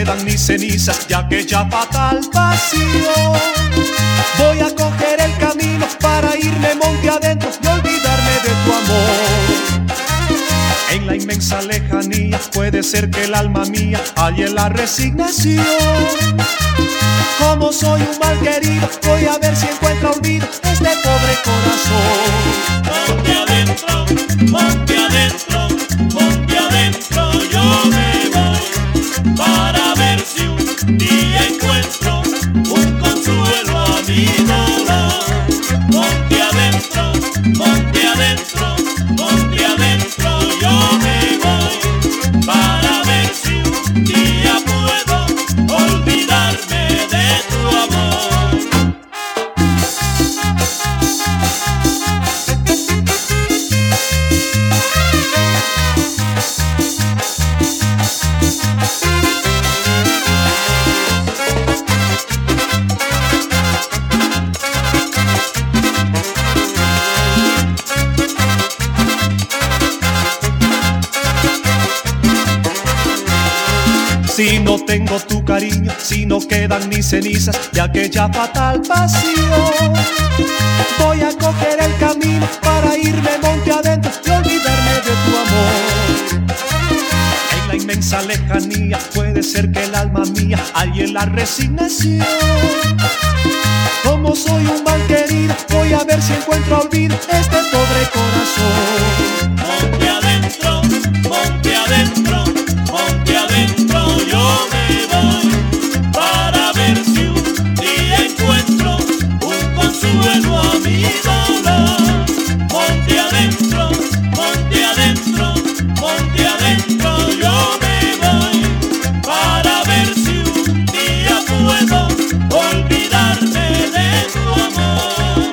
quedan ni cenizas de aquella fatal pasión. Voy a coger el camino para irme monte adentro y olvidarme de tu amor. En la inmensa lejanía puede ser que el alma mía halle la resignación. Como soy un mal querido, voy a ver si encuentra olvido este pobre corazón. Monte adentro, monte adentro, monte adentro, yo me voy para ver si un día encuentro un consuelo a mi dolor. Monte adentro, monte adentro, monte adentro, yo me voy para ver si un día puedo olvidarme de tu amor. Si no tengo tu cariño, si no quedan ni cenizas de aquella fatal pasión, voy a coger el camino para irme monte adentro y olvidarme de tu amor. En la inmensa lejanía puede ser que el alma mía halle la resignación. Como soy un mal querido, voy a ver si encuentro olvido este pobre corazón. Monte adentro, monte adentro, monte adentro, yo me voy para ver si un día encuentro un consuelo a mi dolor. Monte adentro, monte adentro, monte adentro, yo me voy para ver si un día puedo olvidarme de tu amor.